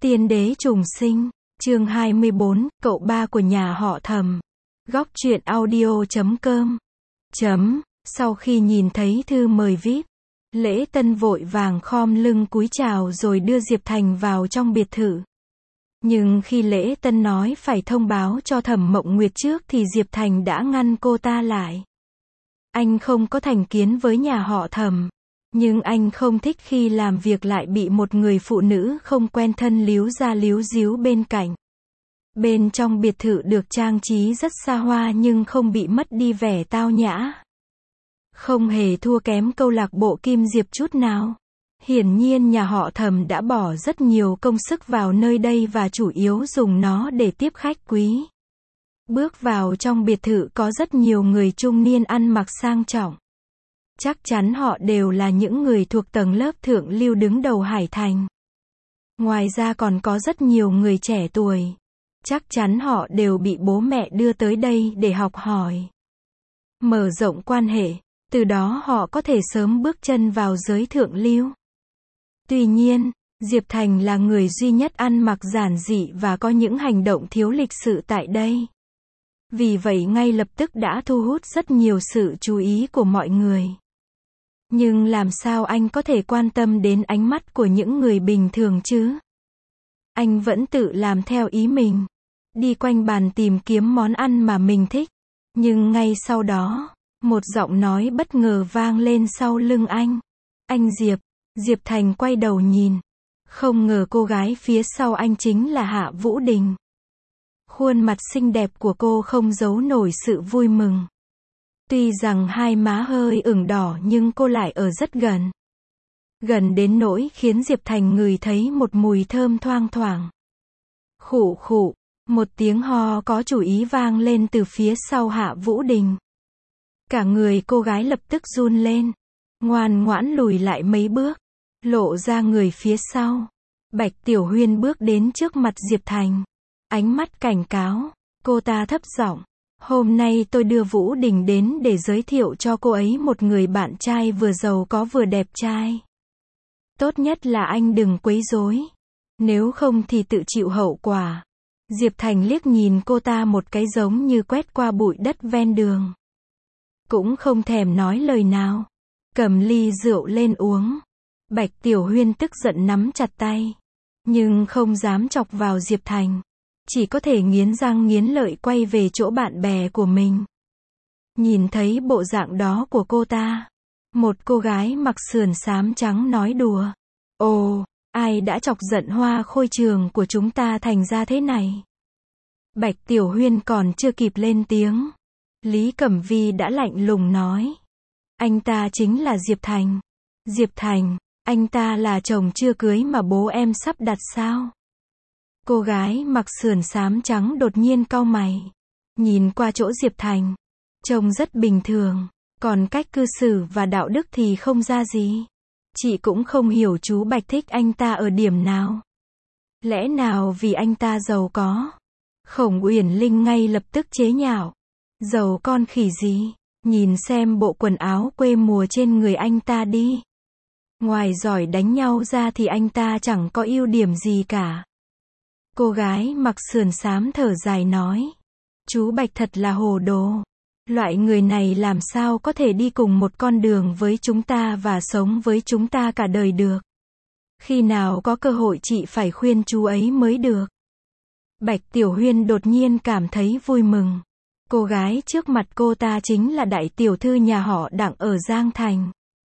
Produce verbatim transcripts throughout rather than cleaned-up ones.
Tiên đế trùng sinh, chương hai mươi bốn, cậu ba của nhà họ Thẩm. Góc truyện audio chấm com. Chấm, sau khi nhìn thấy thư mời vi ai pi, Lễ Tân vội vàng khom lưng cúi chào rồi đưa Diệp Thành vào trong biệt thự. Nhưng khi Lễ Tân nói phải thông báo cho Thẩm Mộng Nguyệt trước thì Diệp Thành đã ngăn cô ta lại. Anh không có thành kiến với nhà họ Thẩm, nhưng anh không thích khi làm việc lại bị một người phụ nữ không quen thân líu ra líu díu bên cạnh. Bên trong biệt thự được trang trí rất xa hoa nhưng không bị mất đi vẻ tao nhã. Không hề thua kém câu lạc bộ Kim Diệp chút nào. Hiển nhiên nhà họ Thẩm đã bỏ rất nhiều công sức vào nơi đây và chủ yếu dùng nó để tiếp khách quý. Bước vào trong biệt thự có rất nhiều người trung niên ăn mặc sang trọng. Chắc chắn họ đều là những người thuộc tầng lớp thượng lưu đứng đầu Hải Thành. Ngoài ra còn có rất nhiều người trẻ tuổi. Chắc chắn họ đều bị bố mẹ đưa tới đây để học hỏi, mở rộng quan hệ, từ đó họ có thể sớm bước chân vào giới thượng lưu. Tuy nhiên, Diệp Thành là người duy nhất ăn mặc giản dị và có những hành động thiếu lịch sự tại đây. Vì vậy ngay lập tức đã thu hút rất nhiều sự chú ý của mọi người. Nhưng làm sao anh có thể quan tâm đến ánh mắt của những người bình thường chứ? Anh vẫn tự làm theo ý mình, đi quanh bàn tìm kiếm món ăn mà mình thích. Nhưng ngay sau đó, một giọng nói bất ngờ vang lên sau lưng anh. Anh Diệp. Diệp Thành quay đầu nhìn. Không ngờ cô gái phía sau anh chính là Hạ Vũ Đình. Khuôn mặt xinh đẹp của cô không giấu nổi sự vui mừng. Tuy rằng hai má hơi ửng đỏ nhưng cô lại ở rất gần. Gần đến nỗi khiến Diệp Thành ngửi thấy một mùi thơm thoang thoảng. Khụ khụ, một tiếng ho có chủ ý vang lên từ phía sau Hạ Vũ Đình. Cả người cô gái lập tức run lên, ngoan ngoãn lùi lại mấy bước, lộ ra người phía sau. Bạch Tiểu Huyên bước đến trước mặt Diệp Thành, ánh mắt cảnh cáo. Cô ta thấp giọng, hôm nay tôi đưa Vũ Đình đến để giới thiệu cho cô ấy một người bạn trai vừa giàu có vừa đẹp trai. Tốt nhất là anh đừng quấy rối, nếu không thì tự chịu hậu quả. Diệp Thành liếc nhìn cô ta một cái giống như quét qua bụi đất ven đường. Cũng không thèm nói lời nào, cầm ly rượu lên uống. Bạch Tiểu Huyên tức giận nắm chặt tay, nhưng không dám chọc vào Diệp Thành. Chỉ có thể nghiến răng nghiến lợi quay về chỗ bạn bè của mình. Nhìn thấy bộ dạng đó của cô ta, một cô gái mặc sườn xám trắng nói đùa. Ồ, ai đã chọc giận Hoa Khôi Trường của chúng ta thành ra thế này? Bạch Tiểu Huyên còn chưa kịp lên tiếng, Lý Cẩm Vi đã lạnh lùng nói. Anh ta chính là Diệp Thành. Diệp Thành, anh ta là chồng chưa cưới mà bố em sắp đặt sao? Cô gái mặc sườn xám trắng đột nhiên cau mày, nhìn qua chỗ Diệp Thành, trông rất bình thường, còn cách cư xử và đạo đức thì không ra gì. Chị cũng không hiểu chú Bạch thích anh ta ở điểm nào. Lẽ nào vì anh ta giàu có? Khổng Uyển Linh ngay lập tức chế nhạo. Giàu con khỉ gì? Nhìn xem bộ quần áo quê mùa trên người anh ta đi. Ngoài giỏi đánh nhau ra thì anh ta chẳng có ưu điểm gì cả. Cô gái mặc sườn xám thở dài nói. Chú Bạch thật là hồ đồ. Loại người này làm sao có thể đi cùng một con đường với chúng ta và sống với chúng ta cả đời được. Khi nào có cơ hội chị phải khuyên chú ấy mới được. Bạch Tiểu Huyên đột nhiên cảm thấy vui mừng. Cô gái trước mặt cô ta chính là đại tiểu thư nhà họ Đặng ở Giang Thành.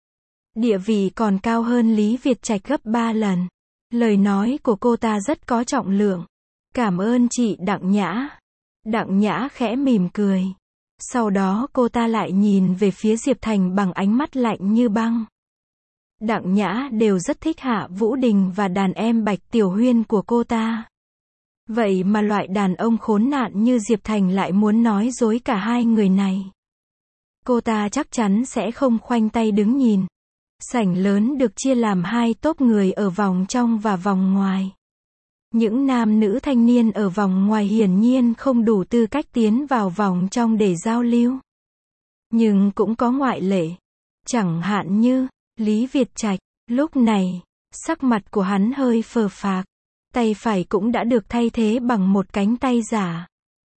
Địa vị còn cao hơn Lý Việt Trạch gấp ba lần. Lời nói của cô ta rất có trọng lượng. Cảm ơn chị Đặng Nhã. Đặng Nhã khẽ mỉm cười. Sau đó cô ta lại nhìn về phía Diệp Thành bằng ánh mắt lạnh như băng. Đặng Nhã đều rất thích Hạ Vũ Đình và đàn em Bạch Tiểu Huyên của cô ta. Vậy mà loại đàn ông khốn nạn như Diệp Thành lại muốn nói dối cả hai người này. Cô ta chắc chắn sẽ không khoanh tay đứng nhìn. Sảnh lớn được chia làm hai tốp người ở vòng trong và vòng ngoài. Những nam nữ thanh niên ở vòng ngoài hiển nhiên không đủ tư cách tiến vào vòng trong để giao lưu. Nhưng cũng có ngoại lệ. Chẳng hạn như Lý Việt Trạch. Lúc này, sắc mặt của hắn hơi phờ phạc. tay phải cũng đã được thay thế bằng một cánh tay giả.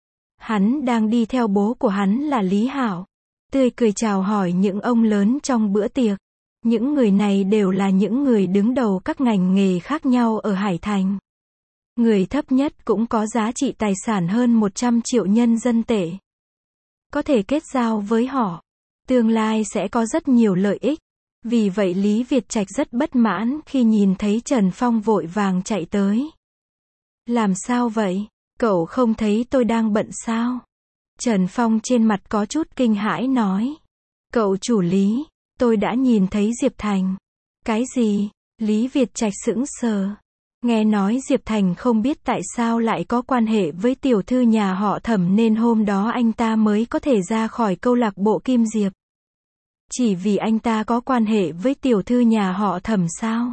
Hắn đang đi theo bố của hắn là Lý Hạo, tươi cười chào hỏi những ông lớn trong bữa tiệc. Những người này đều là những người đứng đầu các ngành nghề khác nhau ở Hải Thành. Người thấp nhất cũng có giá trị tài sản hơn một trăm triệu nhân dân tệ. Có thể kết giao với họ, tương lai sẽ có rất nhiều lợi ích. Vì vậy Lý Việt Trạch rất bất mãn khi nhìn thấy Trần Phong vội vàng chạy tới. Làm sao vậy? Cậu không thấy tôi đang bận sao? Trần Phong trên mặt có chút kinh hãi nói. Cậu chủ Lý, tôi đã nhìn thấy Diệp Thành. Cái gì? Lý Việt Trạch sững sờ. Nghe nói Diệp Thành không biết tại sao lại có quan hệ với tiểu thư nhà họ Thẩm nên hôm đó anh ta mới có thể ra khỏi câu lạc bộ Kim Diệp. Chỉ vì anh ta có quan hệ với tiểu thư nhà họ Thẩm sao?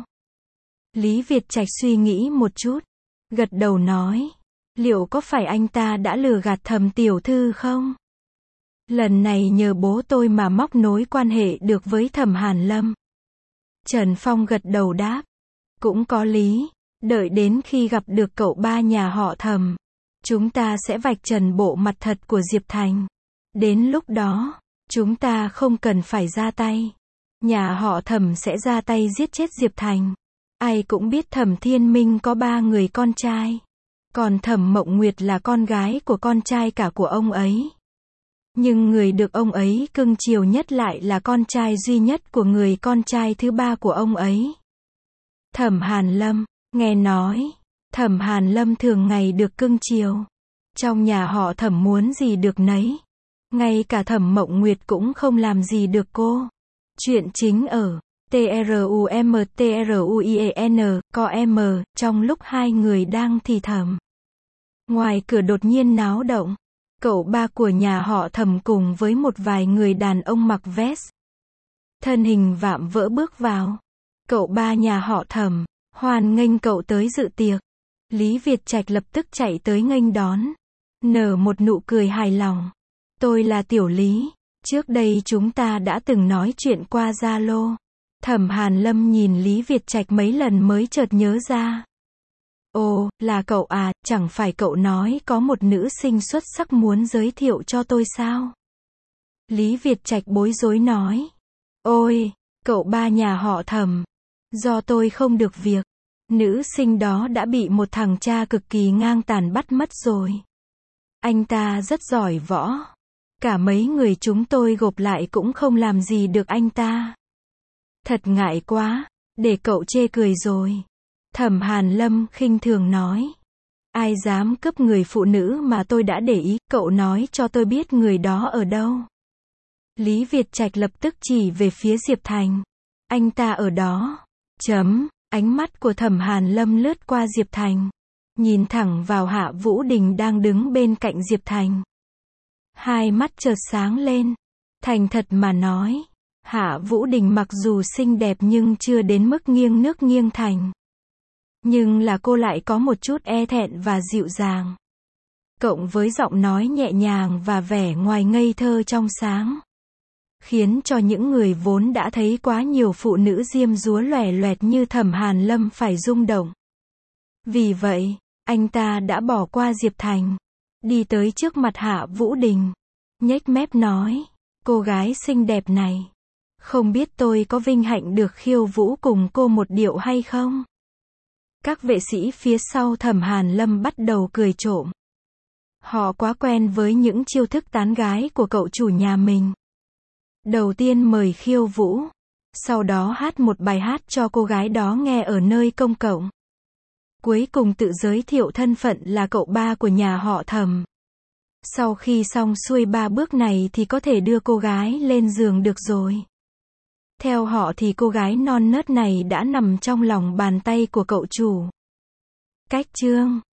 Lý Việt Trạch suy nghĩ một chút, gật đầu nói. Liệu có phải anh ta đã lừa gạt Thẩm tiểu thư không? Lần này nhờ bố tôi mà móc nối quan hệ được với Thẩm Hàn Lâm. Trần Phong gật đầu đáp. Cũng có lý, đợi đến khi gặp được cậu ba nhà họ Thẩm, chúng ta sẽ vạch trần bộ mặt thật của Diệp Thành. Đến lúc đó, chúng ta không cần phải ra tay. Nhà họ Thẩm sẽ ra tay giết chết Diệp Thành. Ai cũng biết Thẩm Thiên Minh có ba người con trai. Còn Thẩm Mộng Nguyệt là con gái của con trai cả của ông ấy. Nhưng người được ông ấy cưng chiều nhất lại là con trai duy nhất của người con trai thứ ba của ông ấy. Thẩm Hàn Lâm, nghe nói, Thẩm Hàn Lâm thường ngày được cưng chiều. Trong nhà họ Thẩm muốn gì được nấy. Ngay cả Thẩm Mộng Nguyệt cũng không làm gì được cô. Chuyện chính ở T R U M T R U I E N, có M, trong lúc hai người đang thì thầm. Ngoài cửa đột nhiên náo động. Cậu ba của nhà họ Thẩm cùng với một vài người đàn ông mặc vest, thân hình vạm vỡ bước vào. Cậu ba nhà họ Thẩm hoan nghênh cậu tới dự tiệc. Lý Việt Trạch lập tức chạy tới nghênh đón, nở một nụ cười hài lòng. Tôi là Tiểu Lý, trước đây chúng ta đã từng nói chuyện qua Zalo. Thẩm Hàn Lâm nhìn Lý Việt Trạch mấy lần mới chợt nhớ ra. Ồ, là cậu à, chẳng phải cậu nói có một nữ sinh xuất sắc muốn giới thiệu cho tôi sao? Lý Việt Trạch bối rối nói. Ôi, cậu ba nhà họ Thẩm, do tôi không được việc, nữ sinh đó đã bị một thằng cha cực kỳ ngang tàn bắt mất rồi. Anh ta rất giỏi võ. Cả mấy người chúng tôi gộp lại cũng không làm gì được anh ta. Thật ngại quá, để cậu chê cười rồi. Thẩm Hàn Lâm khinh thường nói. Ai dám cướp người phụ nữ mà tôi đã để ý, cậu nói cho tôi biết người đó ở đâu. Lý Việt Trạch lập tức chỉ về phía Diệp Thành. Anh ta ở đó. Chấm, ánh mắt của Thẩm Hàn Lâm lướt qua Diệp Thành. Nhìn thẳng vào Hạ Vũ Đình đang đứng bên cạnh Diệp Thành. Hai mắt chợt sáng lên. Thành thật mà nói, Hạ Vũ Đình mặc dù xinh đẹp nhưng chưa đến mức nghiêng nước nghiêng thành. Nhưng là cô lại có một chút e thẹn và dịu dàng. Cộng với giọng nói nhẹ nhàng và vẻ ngoài ngây thơ trong sáng. Khiến cho những người vốn đã thấy quá nhiều phụ nữ diêm dúa loẻ loẹt như Thẩm Hàn Lâm phải rung động. Vì vậy, anh ta đã bỏ qua Diệp Thành. Đi tới trước mặt Hạ Vũ Đình. Nhếch mép nói. Cô gái xinh đẹp này. Không biết tôi có vinh hạnh được khiêu vũ cùng cô một điệu hay không? Các vệ sĩ phía sau Thẩm Hàn Lâm bắt đầu cười trộm. Họ quá quen với những chiêu thức tán gái của cậu chủ nhà mình. Đầu tiên mời khiêu vũ. Sau đó hát một bài hát cho cô gái đó nghe ở nơi công cộng. Cuối cùng tự giới thiệu thân phận là cậu ba của nhà họ Thẩm. Sau khi xong xuôi ba bước này thì có thể đưa cô gái lên giường được rồi. Theo họ thì cô gái non nớt này đã nằm trong lòng bàn tay của cậu chủ. Cách chương